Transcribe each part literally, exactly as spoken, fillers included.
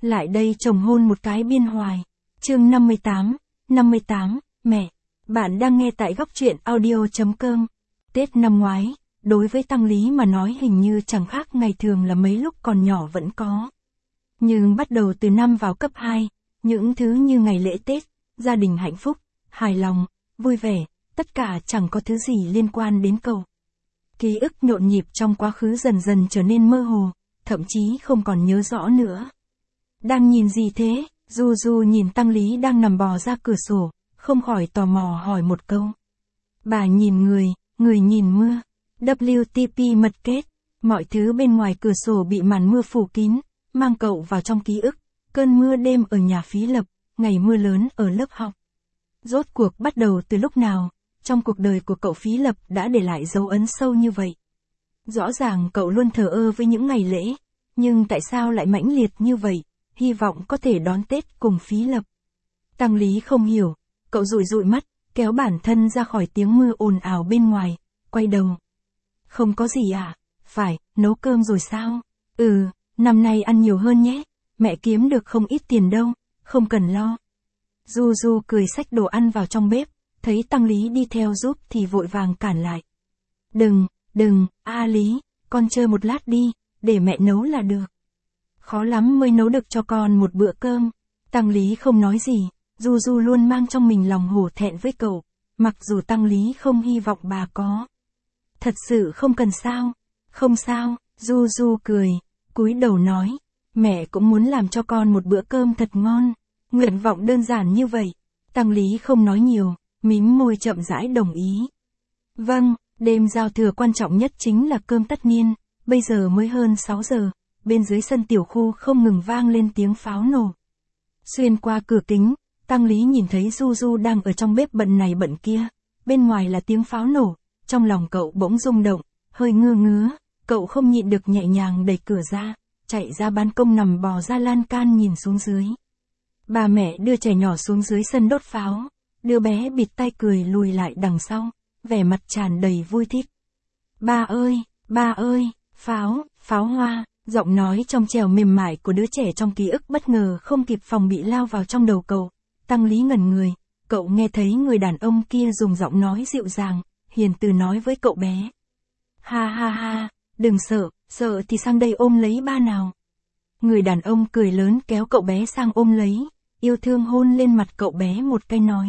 Lại đây chồng hôn một cái biên hoài. Chương năm mươi tám, năm mươi tám, mẹ. Bạn đang nghe tại góc truyện audio.com. Tết năm ngoái, đối với Tăng Lý mà nói hình như chẳng khác ngày thường là mấy lúc còn nhỏ vẫn có. Nhưng bắt đầu từ năm vào cấp hai, những thứ như ngày lễ Tết, gia đình hạnh phúc, hài lòng, vui vẻ, tất cả chẳng có thứ gì liên quan đến cậu. Ký ức nhộn nhịp trong quá khứ dần dần trở nên mơ hồ, thậm chí không còn nhớ rõ nữa. Đang nhìn gì thế? Du Du nhìn Tăng Lý đang nằm bò ra cửa sổ, không khỏi tò mò hỏi một câu. Bà nhìn người, người nhìn mưa. vê tê pê mật kết. Mọi thứ bên ngoài cửa sổ bị màn mưa phủ kín, mang cậu vào trong ký ức. Cơn mưa đêm ở nhà Phí Lập, ngày mưa lớn ở lớp học. Rốt cuộc bắt đầu từ lúc nào, trong cuộc đời của cậu Phí Lập đã để lại dấu ấn sâu như vậy. Rõ ràng cậu luôn thờ ơ với những ngày lễ, nhưng tại sao lại mãnh liệt như vậy, hy vọng có thể đón Tết cùng Phí Lập. Tăng Lý không hiểu, cậu dụi dụi mắt, kéo bản thân ra khỏi tiếng mưa ồn ào bên ngoài, quay đầu. Không có gì à, phải, nấu cơm rồi sao? Ừ, năm nay ăn nhiều hơn nhé, mẹ kiếm được không ít tiền đâu, không cần lo. Du Du cười xách đồ ăn vào trong bếp, thấy Tăng Lý đi theo giúp thì vội vàng cản lại. Đừng, đừng, A Lý, con chơi một lát đi, để mẹ nấu là được. Khó lắm mới nấu được cho con một bữa cơm. Tăng Lý không nói gì, Du Du luôn mang trong mình lòng hổ thẹn với cậu, mặc dù Tăng Lý không hy vọng bà có. Thật sự không cần sao, không sao, Du Du cười, cúi đầu nói, mẹ cũng muốn làm cho con một bữa cơm thật ngon, nguyện vọng đơn giản như vậy. Tăng Lý không nói nhiều, mím môi chậm rãi đồng ý. Vâng, đêm giao thừa quan trọng nhất chính là cơm tất niên, bây giờ mới hơn sáu giờ, bên dưới sân tiểu khu không ngừng vang lên tiếng pháo nổ. Xuyên qua cửa kính, Tăng Lý nhìn thấy Du Du đang ở trong bếp bận này bận kia, bên ngoài là tiếng pháo nổ, trong lòng cậu bỗng rung động, hơi ngơ ngứa, cậu không nhịn được nhẹ nhàng đẩy cửa ra, chạy ra ban công nằm bò ra lan can nhìn xuống dưới. Bà mẹ đưa trẻ nhỏ xuống dưới sân đốt pháo, đứa bé bịt tai cười lùi lại đằng sau, vẻ mặt tràn đầy vui thích. Ba ơi, ba ơi, pháo, pháo hoa, giọng nói trong trẻo mềm mại của đứa trẻ trong ký ức bất ngờ không kịp phòng bị lao vào trong đầu cậu. Tăng Lý ngẩn người, cậu nghe thấy người đàn ông kia dùng giọng nói dịu dàng, hiền từ nói với cậu bé. Ha ha ha, đừng sợ, sợ thì sang đây ôm lấy ba nào. Người đàn ông cười lớn kéo cậu bé sang ôm lấy, yêu thương hôn lên mặt cậu bé một cái nói.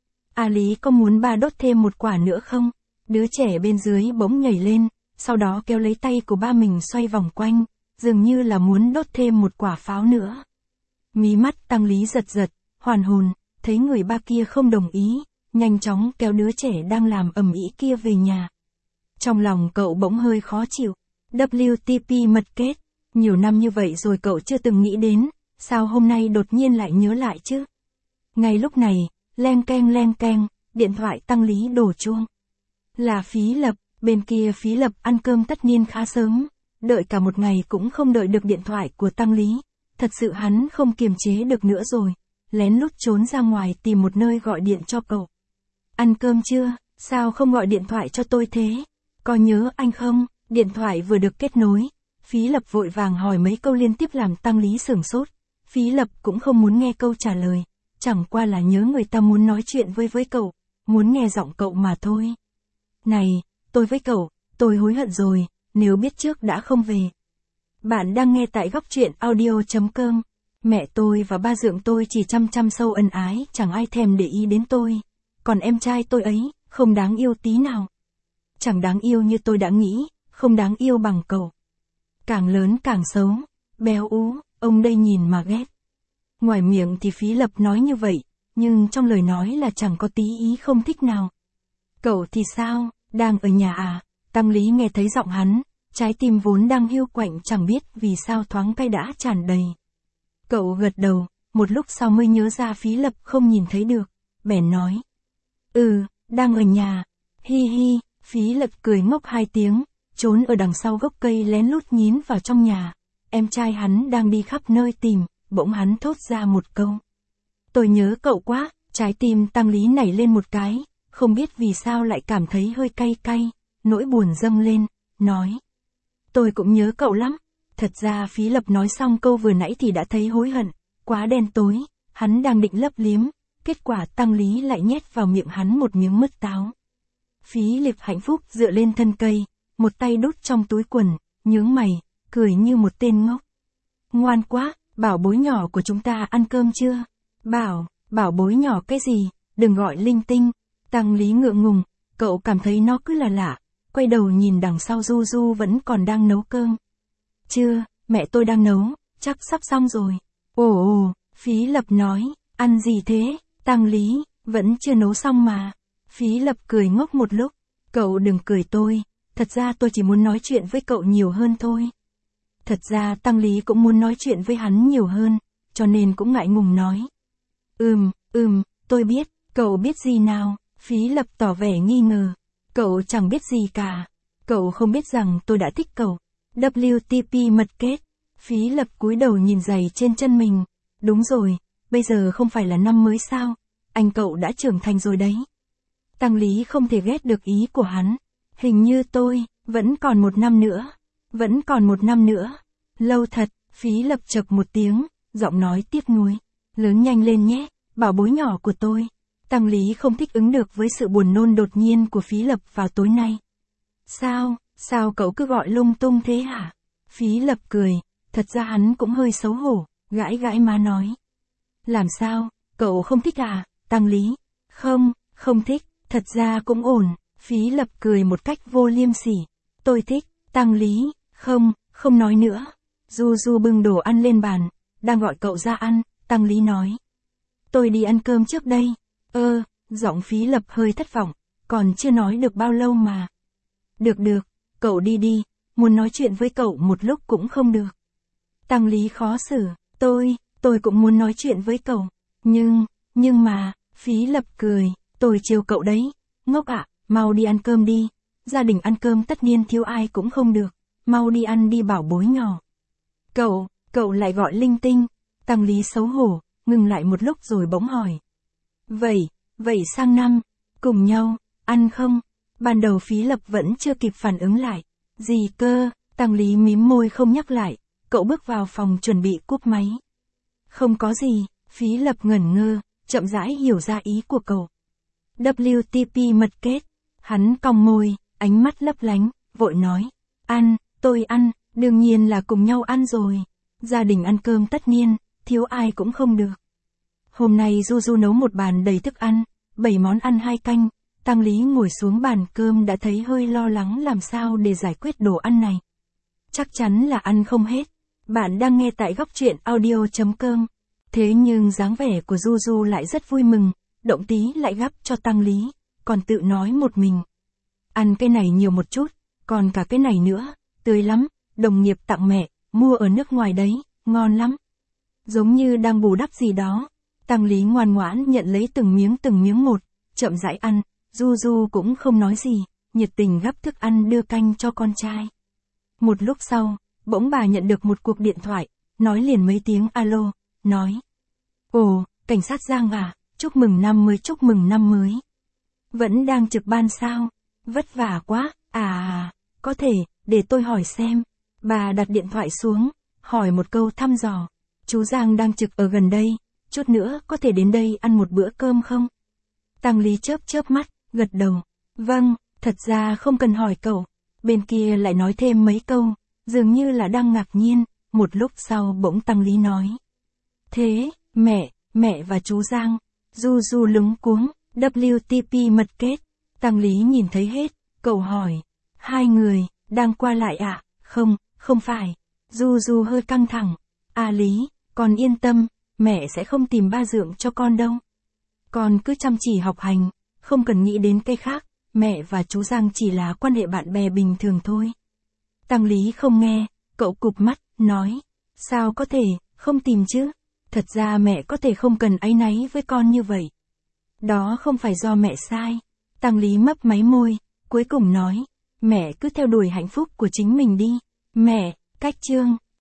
A Lý có muốn ba đốt thêm một quả nữa không? Đứa trẻ bên dưới bỗng nhảy lên, sau đó kéo lấy tay của ba mình xoay vòng quanh, dường như là muốn đốt thêm một quả pháo nữa. Mí mắt Tăng Lý giật giật, hoàn hồn, thấy người ba kia không đồng ý, nhanh chóng kéo đứa trẻ đang làm ầm ĩ kia về nhà. Trong lòng cậu bỗng hơi khó chịu. vê tê pê mật kết, nhiều năm như vậy rồi cậu chưa từng nghĩ đến, sao hôm nay đột nhiên lại nhớ lại chứ? Ngay lúc này, leng keng leng keng, điện thoại Tăng Lý đổ chuông. Là Phí Lập, bên kia Phí Lập ăn cơm tất niên khá sớm, đợi cả một ngày cũng không đợi được điện thoại của Tăng Lý, thật sự hắn không kiềm chế được nữa rồi, lén lút trốn ra ngoài tìm một nơi gọi điện cho cậu. Ăn cơm chưa, sao không gọi điện thoại cho tôi thế? Có nhớ anh không? Điện thoại vừa được kết nối, Phí Lập vội vàng hỏi mấy câu liên tiếp làm Tăng Lý sửng sốt. Phí Lập cũng không muốn nghe câu trả lời, chẳng qua là nhớ người ta muốn nói chuyện với với cậu, muốn nghe giọng cậu mà thôi. Này, tôi với cậu, tôi hối hận rồi, nếu biết trước đã không về. Bạn đang nghe tại góc truyện audio.com. Mẹ tôi và ba dượng tôi chỉ chăm chăm sâu ân ái, chẳng ai thèm để ý đến tôi. Còn em trai tôi ấy, không đáng yêu tí nào. Chẳng đáng yêu như tôi đã nghĩ, không đáng yêu bằng cậu. Càng lớn càng xấu, béo ú, ông đây nhìn mà ghét. Ngoài miệng thì Phí Lập nói như vậy, nhưng trong lời nói là chẳng có tí ý không thích nào. Cậu thì sao, đang ở nhà à? Tăng Lý nghe thấy giọng hắn, trái tim vốn đang hiu quạnh chẳng biết vì sao thoáng cay đã tràn đầy. Cậu gật đầu, một lúc sau mới nhớ ra Phí Lập không nhìn thấy được, bèn nói. Ừ, đang ở nhà, hi hi, Phí Lập cười ngốc hai tiếng, trốn ở đằng sau gốc cây lén lút nhín vào trong nhà. Em trai hắn đang đi khắp nơi tìm, bỗng hắn thốt ra một câu. Tôi nhớ cậu quá, trái tim Tăng Lý nảy lên một cái, không biết vì sao lại cảm thấy hơi cay cay, nỗi buồn dâng lên, nói. Tôi cũng nhớ cậu lắm, Thật ra Phí Lập nói xong câu vừa nãy thì đã thấy hối hận, quá đen tối, hắn đang định lấp liếm, kết quả Tăng Lý lại nhét vào miệng hắn một miếng mứt táo. Phí Lập hạnh phúc dựa lên thân cây, một tay đút trong túi quần, nhướng mày, cười như một tên ngốc. Ngoan quá, bảo bối nhỏ của chúng ta ăn cơm chưa? Bảo, bảo bối nhỏ cái gì, đừng gọi linh tinh. Tăng Lý ngượng ngùng, cậu cảm thấy nó cứ là lạ, quay đầu nhìn đằng sau Du Du vẫn còn đang nấu cơm. Chưa, mẹ tôi đang nấu, chắc sắp xong rồi. Ồ ồ, Phí Lập nói, ăn gì thế? Tăng Lý, vẫn chưa nấu xong mà. Phí Lập cười ngốc một lúc, cậu đừng cười tôi, thật ra tôi chỉ muốn nói chuyện với cậu nhiều hơn thôi. Thật ra Tăng Lý cũng muốn nói chuyện với hắn nhiều hơn, cho nên cũng ngại ngùng nói. Ừm, ừm, tôi biết, cậu biết gì nào? Phí Lập tỏ vẻ nghi ngờ. Cậu chẳng biết gì cả. Cậu không biết rằng tôi đã thích cậu. vê kép tê mật kết. Phí Lập cúi đầu nhìn giày trên chân mình. Đúng rồi, bây giờ không phải là năm mới sao? Anh cậu đã trưởng thành rồi đấy. Tăng Lý không thể ghét được ý của hắn. Hình như tôi, vẫn còn một năm nữa. Vẫn còn một năm nữa. Lâu thật, Phí Lập chậc một tiếng, giọng nói tiếc nuối. Lớn nhanh lên nhé, bảo bối nhỏ của tôi. Tăng Lý không thích ứng được với sự buồn nôn đột nhiên của Phí Lập vào tối nay. Sao, sao cậu cứ gọi lung tung thế hả? Phí Lập cười, thật ra hắn cũng hơi xấu hổ, gãi gãi má nói. Làm sao, cậu không thích à, Tăng Lý? Không, không thích, thật ra cũng ổn. Phí Lập cười một cách vô liêm sỉ. Tôi thích, Tăng Lý, không, không nói nữa. Du Du bưng đồ ăn lên bàn, đang gọi cậu ra ăn, Tăng Lý nói. Tôi đi ăn cơm trước đây. Ơ, giọng Phí Lập hơi thất vọng, còn chưa nói được bao lâu mà. Được được, cậu đi đi, muốn nói chuyện với cậu một lúc cũng không được. Tăng Lý khó xử, tôi, tôi cũng muốn nói chuyện với cậu, nhưng, nhưng mà, Phí Lập cười, tôi chiều cậu đấy, ngốc ạ, mau đi ăn cơm đi, gia đình ăn cơm tất nhiên thiếu ai cũng không được, mau đi ăn đi bảo bối nhỏ. Cậu, cậu lại gọi linh tinh, Tăng Lý xấu hổ, ngừng lại một lúc rồi bỗng hỏi. Vậy, vậy sang năm, cùng nhau, ăn không? Ban đầu Phí Lập vẫn chưa kịp phản ứng lại. Gì cơ, Tăng Lý mím môi không nhắc lại, cậu bước vào phòng chuẩn bị cúp máy. Không có gì, Phí Lập ngẩn ngơ, chậm rãi hiểu ra ý của cậu. vê kép tê mật kết, hắn cong môi, ánh mắt lấp lánh, vội nói. Ăn, tôi ăn, đương nhiên là cùng nhau ăn rồi. Gia đình ăn cơm tất nhiên, thiếu ai cũng không được. Hôm nay Du Du nấu một bàn đầy thức ăn, bảy món ăn hai canh, Tăng Lý ngồi xuống bàn cơm đã thấy hơi lo lắng làm sao để giải quyết đồ ăn này. Chắc chắn là ăn không hết. Bạn đang nghe tại góc truyện audio chấm com. Thế nhưng dáng vẻ của Du Du lại rất vui mừng, động tí lại gắp cho Tăng Lý, còn tự nói một mình. Ăn cái này nhiều một chút, còn cả cái này nữa, tươi lắm, đồng nghiệp tặng mẹ, mua ở nước ngoài đấy, ngon lắm. Giống như đang bù đắp gì đó. Tăng Lý ngoan ngoãn nhận lấy từng miếng từng miếng một, chậm rãi ăn, Du Du cũng không nói gì, nhiệt tình gắp thức ăn đưa canh cho con trai. Một lúc sau, bỗng bà nhận được một cuộc điện thoại, nói liền mấy tiếng alo, nói. Ồ, cảnh sát Giang à, chúc mừng năm mới chúc mừng năm mới. Vẫn đang trực ban sao? Vất vả quá, à à, có thể, để tôi hỏi xem. Bà đặt điện thoại xuống, hỏi một câu thăm dò. Chú Giang đang trực ở gần đây, chút nữa có thể đến đây ăn một bữa cơm không? Tăng Lý chớp chớp mắt, gật đầu. Vâng, thật ra không cần hỏi cậu. Bên kia lại nói thêm mấy câu, dường như là đang ngạc nhiên, một lúc sau bỗng Tăng Lý nói. Thế, mẹ, mẹ và chú Giang, Du Du lúng cuống, vê kép tê mật kết. Tăng Lý nhìn thấy hết, cậu hỏi. Hai người, đang qua lại ạ? À? Không, không phải. Du Du hơi căng thẳng. À Lý, con yên tâm, mẹ sẽ không tìm ba dượng cho con đâu. Con cứ chăm chỉ học hành, không cần nghĩ đến cái khác, mẹ và chú Giang chỉ là quan hệ bạn bè bình thường thôi. Tăng Lý không nghe, cậu cụp mắt, nói. Sao có thể, không tìm chứ? Thật ra mẹ có thể không cần áy náy với con như vậy. Đó không phải do mẹ sai. Tăng Lý mấp máy môi, cuối cùng nói. Mẹ cứ theo đuổi hạnh phúc của chính mình đi. Mẹ, cách chương.